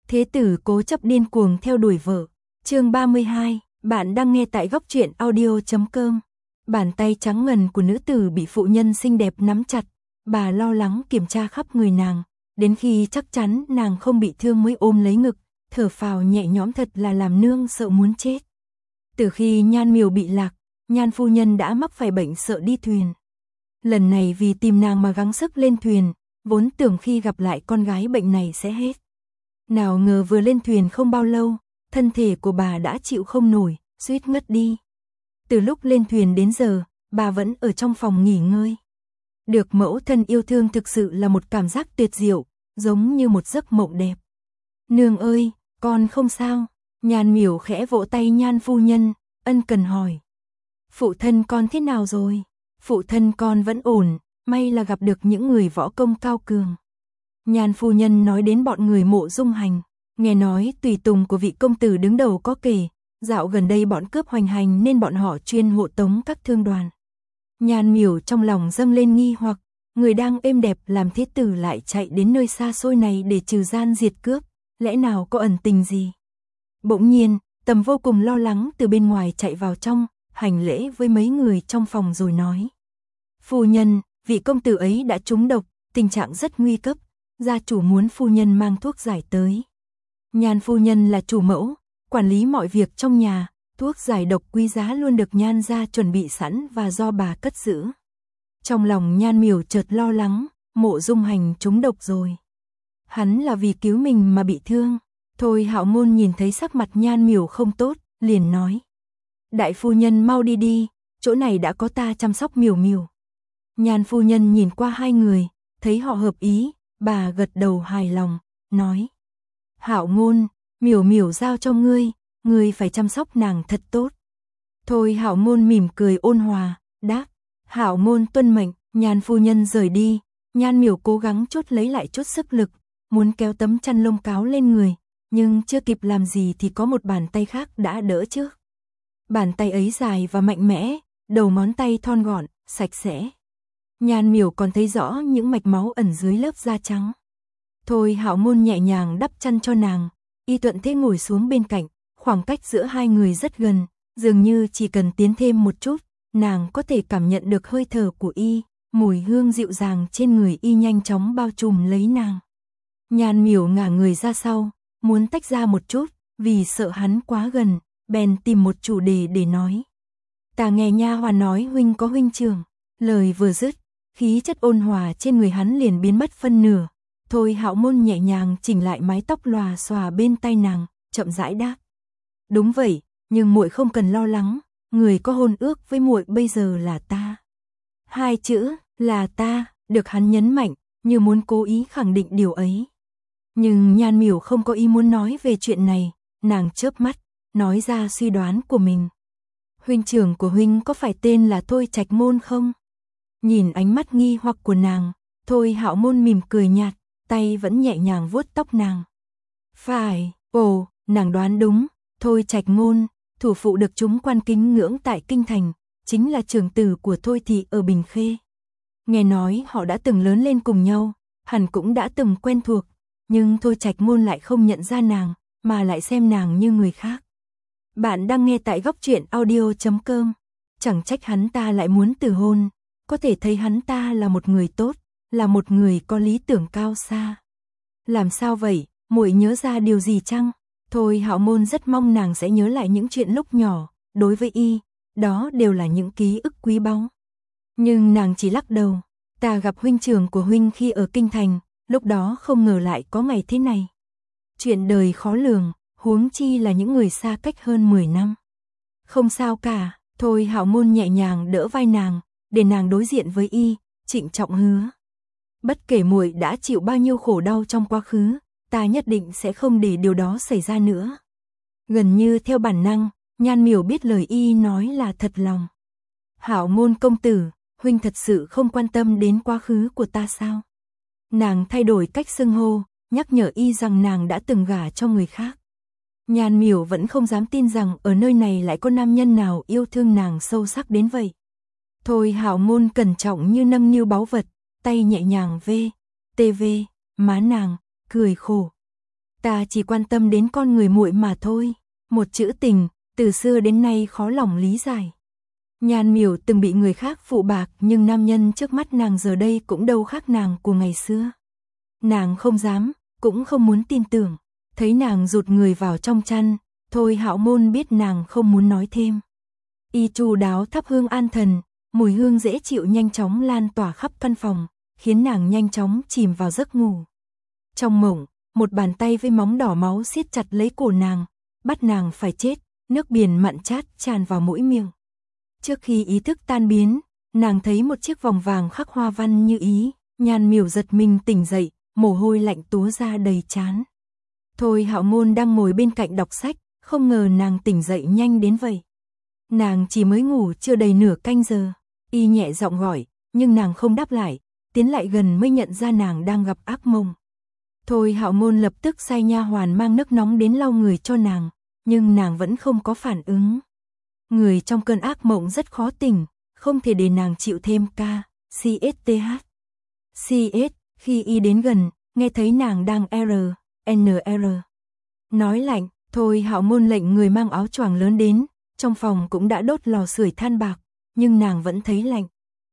Thế tử cố chấp điên cuồng theo đuổi vợ. Chương 32, bạn đang nghe tại góc truyện audio.com. Bàn tay trắng ngần của nữ tử bị phụ nhân xinh đẹp nắm chặt, bà lo lắng kiểm tra khắp người nàng, đến khi chắc chắn nàng không bị thương mới ôm lấy ngực, thở phào nhẹ nhõm, thật là làm nương sợ muốn chết. Từ khi Nhan Miểu bị lạc, Nhan phu nhân đã mắc phải bệnh sợ đi thuyền. Lần này vì tìm nàng mà gắng sức lên thuyền, vốn tưởng khi gặp lại con gái bệnh này sẽ hết. Nào ngờ vừa lên thuyền không bao lâu, thân thể của bà đã chịu không nổi, suýt ngất đi. Từ lúc lên thuyền đến giờ, bà vẫn ở trong phòng nghỉ ngơi. Được mẫu thân yêu thương thực sự là một cảm giác tuyệt diệu, giống như một giấc mộng đẹp. Nương ơi, con không sao. Nhan Miểu khẽ vỗ tay Nhan phu nhân, ân cần hỏi. Phụ thân con thế nào rồi? Phụ thân con vẫn ổn, may là gặp được những người võ công cao cường. Nhan phu nhân nói đến bọn người Mộ Dung Hành, nghe nói tùy tùng của vị công tử đứng đầu có kể, dạo gần đây bọn cướp hoành hành nên bọn họ chuyên hộ tống các thương đoàn. Nhan Miểu trong lòng dâng lên nghi hoặc, người đang êm đẹp làm thế tử lại chạy đến nơi xa xôi này để trừ gian diệt cướp, lẽ nào có ẩn tình gì? Bỗng nhiên, Tầm vô cùng lo lắng từ bên ngoài chạy vào trong, hành lễ với mấy người trong phòng rồi nói. Phu nhân, vị công tử ấy đã trúng độc, tình trạng rất nguy cấp, gia chủ muốn phu nhân mang thuốc giải tới. Nhan phu nhân là chủ mẫu, quản lý mọi việc trong nhà, thuốc giải độc quý giá luôn được Nhan gia chuẩn bị sẵn và do bà cất giữ. Trong lòng Nhan Miểu chợt lo lắng, Mộ Dung Hành trúng độc rồi. Hắn là vì cứu mình mà bị thương. Thôi Hạo Ngôn nhìn thấy sắc mặt Nhan Miểu không tốt, liền nói. Đại phu nhân mau đi đi, chỗ này đã có ta chăm sóc Miểu Miểu. Nhan phu nhân nhìn qua hai người, thấy họ hợp ý, bà gật đầu hài lòng, nói. Hạo Ngôn, Miểu Miểu giao cho ngươi phải chăm sóc nàng thật tốt. Thôi Hạo Ngôn mỉm cười ôn hòa, đáp. Hạo Ngôn tuân mệnh. Nhan phu nhân rời đi, Nhan Miểu cố gắng chốt lấy lại chút sức lực, muốn kéo tấm chăn lông cáo lên người, nhưng chưa kịp làm gì thì có một bàn tay khác đã đỡ trước. Bàn tay ấy dài và mạnh mẽ, đầu ngón tay thon gọn, sạch sẽ. Nhan Miểu còn thấy rõ những mạch máu ẩn dưới lớp da trắng. Thôi Hạo Ngôn nhẹ nhàng đắp chăn cho nàng, y thuận thế ngồi xuống bên cạnh, khoảng cách giữa hai người rất gần, dường như chỉ cần tiến thêm một chút, nàng có thể cảm nhận được hơi thở của y, mùi hương dịu dàng trên người y nhanh chóng bao trùm lấy nàng. Nhan Miểu ngả người ra sau, muốn tách ra một chút, vì sợ hắn quá gần, bèn tìm một chủ đề để nói. Ta nghe nha hoàn nói huynh có huynh trưởng. Lời vừa dứt, khí chất ôn hòa trên người hắn liền biến mất phân nửa. Thôi Hạo Ngôn nhẹ nhàng chỉnh lại mái tóc lòa xòa bên tai nàng, chậm rãi đáp. Đúng vậy, nhưng muội không cần lo lắng, người có hôn ước với muội bây giờ là ta. Hai chữ là ta được hắn nhấn mạnh, như muốn cố ý khẳng định điều ấy. Nhưng Nhan Miểu không có ý muốn nói về chuyện này, nàng chớp mắt, nói ra suy đoán của mình. Huynh trưởng của huynh có phải tên là Thôi Trạch Môn không? Nhìn ánh mắt nghi hoặc của nàng, Thôi Hạo Môn mỉm cười nhạt, tay vẫn nhẹ nhàng vuốt tóc nàng. Phải, ồ, nàng đoán đúng, Thôi Trạch Môn, thủ phụ được chúng quan kính ngưỡng tại Kinh Thành, chính là trưởng tử của Thôi Thị ở Bình Khê. Nghe nói họ đã từng lớn lên cùng nhau, hẳn cũng đã từng quen thuộc, nhưng Thôi Trạch Môn lại không nhận ra nàng, mà lại xem nàng như người khác. Bạn đang nghe tại góc truyện audio.com. Chẳng trách hắn ta lại muốn từ hôn, có thể thấy hắn ta là một người tốt, là một người có lý tưởng cao xa. Làm sao vậy, muội nhớ ra điều gì chăng? Thôi Hạo Môn rất mong nàng sẽ nhớ lại những chuyện lúc nhỏ, đối với y, đó đều là những ký ức quý báu. Nhưng nàng chỉ lắc đầu, ta gặp huynh trưởng của huynh khi ở Kinh Thành, lúc đó không ngờ lại có ngày thế này. Chuyện đời khó lường, huống chi là những người xa cách hơn 10 năm. Không sao cả, Thôi Hạo Môn nhẹ nhàng đỡ vai nàng, để nàng đối diện với y, trịnh trọng hứa. Bất kể muội đã chịu bao nhiêu khổ đau trong quá khứ, ta nhất định sẽ không để điều đó xảy ra nữa. Gần như theo bản năng, Nhan Miểu biết lời y nói là thật lòng. Hạo Môn công tử, huynh thật sự không quan tâm đến quá khứ của ta sao? Nàng thay đổi cách xưng hô, nhắc nhở y rằng nàng đã từng gả cho người khác. Nhan Miểu vẫn không dám tin rằng ở nơi này lại có nam nhân nào yêu thương nàng sâu sắc đến vậy. Thôi Hạo Ngôn cẩn trọng như nâng niu báu vật, tay nhẹ nhàng tê má nàng, cười khổ. Ta chỉ quan tâm đến con người muội mà thôi. Một chữ tình, từ xưa đến nay khó lòng lý giải. Nhan Miểu từng bị người khác phụ bạc, nhưng nam nhân trước mắt nàng giờ đây cũng đâu khác nàng của ngày xưa. Nàng không dám, cũng không muốn tin tưởng. Thấy nàng rụt người vào trong chăn, Thôi Hạo Môn biết nàng không muốn nói thêm. Y chu đáo thắp hương an thần, mùi hương dễ chịu nhanh chóng lan tỏa khắp căn phòng, khiến nàng nhanh chóng chìm vào giấc ngủ. Trong mộng, một bàn tay với móng đỏ máu siết chặt lấy cổ nàng, bắt nàng phải chết, nước biển mặn chát tràn vào mũi miệng. Trước khi ý thức tan biến, nàng thấy một chiếc vòng vàng khắc hoa văn như ý, Nhan Miểu giật mình tỉnh dậy, mồ hôi lạnh túa ra đầy trán. Thôi Hạo Môn đang ngồi bên cạnh đọc sách, không ngờ nàng tỉnh dậy nhanh đến vậy. Nàng chỉ mới ngủ chưa đầy nửa canh giờ, y nhẹ giọng gọi, nhưng nàng không đáp lại, tiến lại gần mới nhận ra nàng đang gặp ác mộng. Thôi Hạo Môn lập tức sai nha hoàn mang nước nóng đến lau người cho nàng, nhưng nàng vẫn không có phản ứng. Người trong cơn ác mộng rất khó tỉnh, không thể để nàng chịu thêm CSTH. Khi y đến gần, nghe thấy nàng đang NR. Nói lạnh, Thôi Hạo Môn lệnh người mang áo choàng lớn đến, trong phòng cũng đã đốt lò sưởi than bạc, nhưng nàng vẫn thấy lạnh.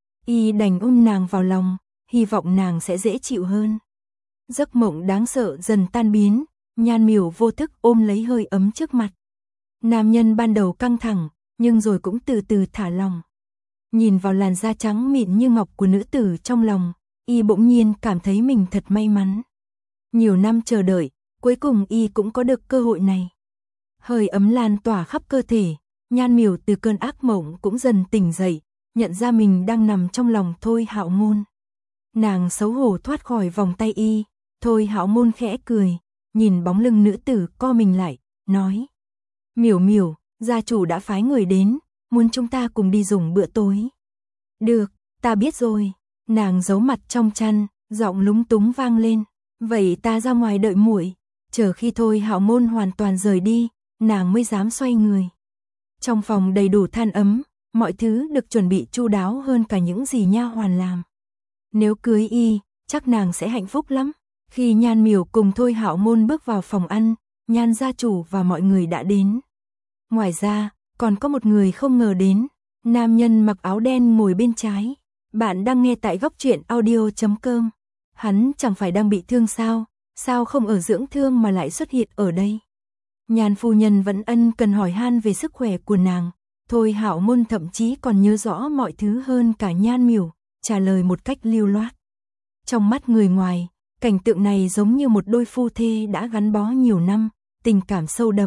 Y đành ôm nàng vào lòng, hy vọng nàng sẽ dễ chịu hơn. Giấc mộng đáng sợ dần tan biến, Nhan Miểu vô thức ôm lấy hơi ấm trước mặt. Nam nhân ban đầu căng thẳng, nhưng rồi cũng từ từ thả lòng. Nhìn vào làn da trắng mịn như ngọc của nữ tử trong lòng, y bỗng nhiên cảm thấy mình thật may mắn. Nhiều năm chờ đợi, cuối cùng y cũng có được cơ hội này. Hơi ấm lan tỏa khắp cơ thể, Nhan Miểu từ cơn ác mộng cũng dần tỉnh dậy, nhận ra mình đang nằm trong lòng Thôi Hạo Môn. Nàng xấu hổ thoát khỏi vòng tay y, Thôi Hạo Môn khẽ cười, nhìn bóng lưng nữ tử co mình lại, nói: "Miểu Miểu, gia chủ đã phái người đến, muốn chúng ta cùng đi dùng bữa tối." "Được, ta biết rồi." Nàng giấu mặt trong chăn, giọng lúng túng vang lên, "Vậy ta ra ngoài đợi muội." Chờ khi Thôi Hạo Môn hoàn toàn rời đi, nàng mới dám xoay người. Trong phòng đầy đủ than ấm, mọi thứ được chuẩn bị chu đáo hơn cả những gì nha hoàn làm. Nếu cưới y, chắc nàng sẽ hạnh phúc lắm. Khi Nhan Miểu cùng Thôi Hạo Môn bước vào phòng ăn, Nhan gia chủ và mọi người đã đến. Ngoài ra, còn có một người không ngờ đến, nam nhân mặc áo đen ngồi bên trái. Bạn đang nghe tại Góc Truyện Audio.com. Hắn chẳng phải đang bị thương sao? Sao không ở dưỡng thương mà lại xuất hiện ở đây? Nhan phu nhân vẫn ân cần hỏi han về sức khỏe của nàng. Thôi Hạo Môn thậm chí còn nhớ rõ mọi thứ hơn cả Nhan Miểu, trả lời một cách lưu loát. Trong mắt người ngoài, cảnh tượng này giống như một đôi phu thê đã gắn bó nhiều năm, tình cảm sâu đậm.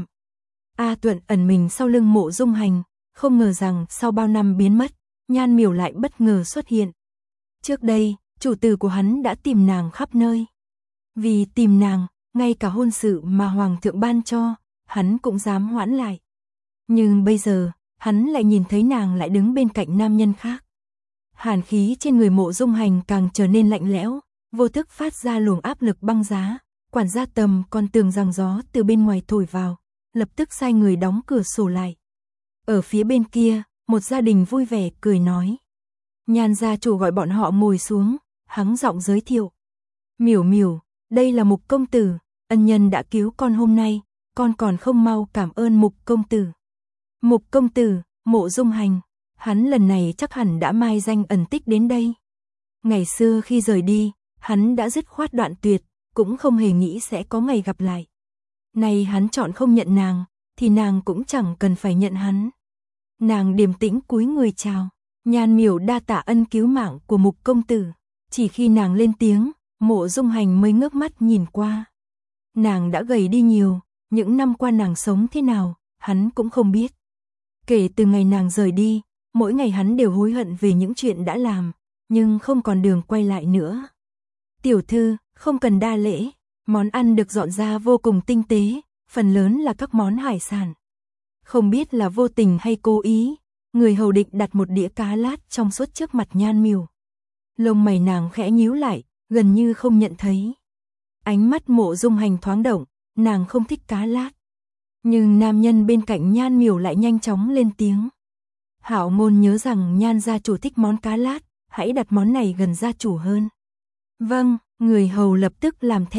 A Tuận ẩn mình sau lưng Mộ Dung Hành, không ngờ rằng sau bao năm biến mất, Nhan Miểu lại bất ngờ xuất hiện. Trước đây, chủ tử của hắn đã tìm nàng khắp nơi. Vì tìm nàng, ngay cả hôn sự mà Hoàng thượng ban cho, hắn cũng dám hoãn lại. Nhưng bây giờ, hắn lại nhìn thấy nàng lại đứng bên cạnh nam nhân khác. Hàn khí trên người Mộ Dung Hành càng trở nên lạnh lẽo, vô thức phát ra luồng áp lực băng giá. Quản gia Tầm còn tưởng rằng gió từ bên ngoài thổi vào, lập tức sai người đóng cửa sổ lại. Ở phía bên kia, một gia đình vui vẻ cười nói. Nhan gia chủ gọi bọn họ ngồi xuống, hắng giọng giới thiệu. "Miểu Miểu, đây là Mục công tử, ân nhân đã cứu con hôm nay, con còn không mau cảm ơn Mục công tử." Mục công tử, Mộ Dung Hành, hắn lần này chắc hẳn đã mai danh ẩn tích đến đây. Ngày xưa khi rời đi, hắn đã dứt khoát đoạn tuyệt, cũng không hề nghĩ sẽ có ngày gặp lại. Nay hắn chọn không nhận nàng, thì nàng cũng chẳng cần phải nhận hắn. Nàng điềm tĩnh cúi người chào. Nhan Miểu đa tạ ân cứu mạng của Mục công tử. Chỉ khi nàng lên tiếng, Mộ Dung Hành mới ngước mắt nhìn qua. Nàng đã gầy đi nhiều, những năm qua nàng sống thế nào, hắn cũng không biết. Kể từ ngày nàng rời đi, mỗi ngày hắn đều hối hận về những chuyện đã làm, nhưng không còn đường quay lại nữa. "Tiểu thư, không cần đa lễ." Món ăn được dọn ra vô cùng tinh tế, phần lớn là các món hải sản. Không biết là vô tình hay cố ý, người hầu định đặt một đĩa cá lát trong suốt trước mặt Nhan Miểu. Lông mày nàng khẽ nhíu lại, gần như không nhận thấy. Ánh mắt Mộ Dung Hành thoáng động, nàng không thích cá lát. Nhưng nam nhân bên cạnh Nhan Miểu lại nhanh chóng lên tiếng. "Hạo Môn nhớ rằng Nhan gia chủ thích món cá lát, hãy đặt món này gần gia chủ hơn." "Vâng." Người hầu lập tức làm theo,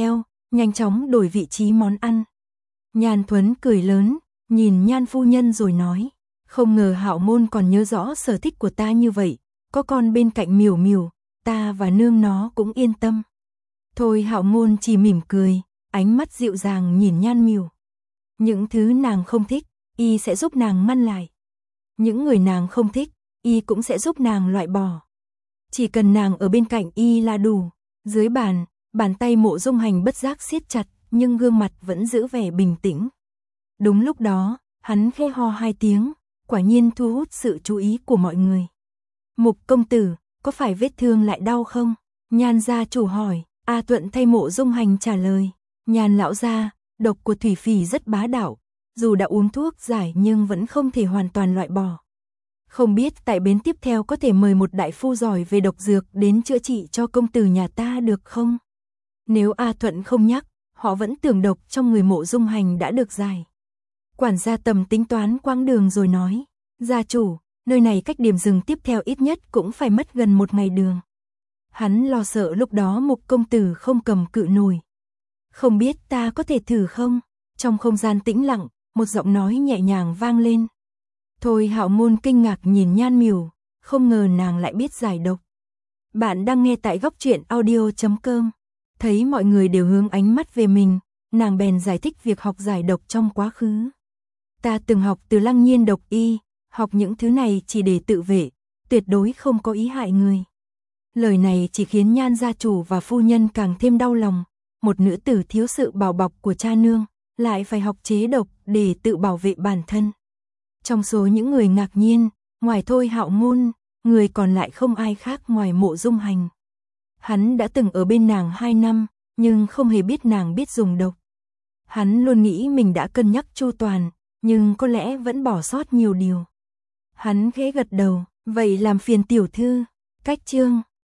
nhanh chóng đổi vị trí món ăn. Nhan Thuấn cười lớn, nhìn Nhan phu nhân rồi nói, không ngờ Hạo Môn còn nhớ rõ sở thích của ta như vậy, có con bên cạnh Miểu Miểu, ta và nương nó cũng yên tâm. Thôi Hạo Môn chỉ mỉm cười, ánh mắt dịu dàng nhìn Nhan Miểu. Những thứ nàng không thích, y sẽ giúp nàng ngăn lại. Những người nàng không thích, y cũng sẽ giúp nàng loại bỏ. Chỉ cần nàng ở bên cạnh y là đủ. Dưới bàn, bàn tay Mộ Dung Hành bất giác siết chặt, nhưng gương mặt vẫn giữ vẻ bình tĩnh. Đúng lúc đó, hắn khẽ ho 2 tiếng, quả nhiên thu hút sự chú ý của mọi người. Mục công tử, có phải vết thương lại đau không? Nhan gia chủ hỏi. A Tuận thay Mộ Dung Hành trả lời. Nhan lão gia, độc của thủy phỉ rất bá đạo, dù đã uống thuốc giải nhưng vẫn không thể hoàn toàn loại bỏ. Không biết tại bến tiếp theo có thể mời một đại phu giỏi về độc dược đến chữa trị cho công tử nhà ta được không? Nếu A Thuận không nhắc, họ vẫn tưởng độc trong người Mộ Dung Hành đã được giải. Quản gia Tầm tính toán quãng đường rồi nói, gia chủ, nơi này cách điểm dừng tiếp theo ít nhất cũng phải mất gần 1 ngày đường. Hắn lo sợ lúc đó Mục công tử không cầm cự nổi. Không biết ta có thể thử không? Trong không gian tĩnh lặng, một giọng nói nhẹ nhàng vang lên. Thôi Hạo Môn kinh ngạc nhìn Nhan Miểu, không ngờ nàng lại biết giải độc. Bạn đang nghe tại góc truyện audio.com. Thấy mọi người đều hướng ánh mắt về mình, nàng bèn giải thích việc học giải độc trong quá khứ. Ta từng học từ Lăng Nhiên độc y, học những thứ này chỉ để tự vệ, tuyệt đối không có ý hại người. Lời này chỉ khiến Nhan gia chủ và phu nhân càng thêm đau lòng. Một nữ tử thiếu sự bảo bọc của cha nương, lại phải học chế độc để tự bảo vệ bản thân. Trong số những người ngạc nhiên, ngoài Thôi Hạo Môn, người còn lại không ai khác ngoài Mộ Dung Hành. Hắn đã từng ở bên nàng 2 năm, nhưng không hề biết nàng biết dùng độc. Hắn luôn nghĩ mình đã cân nhắc chu toàn, nhưng có lẽ vẫn bỏ sót nhiều điều. Hắn khẽ gật đầu, vậy làm phiền tiểu thư. Cách chương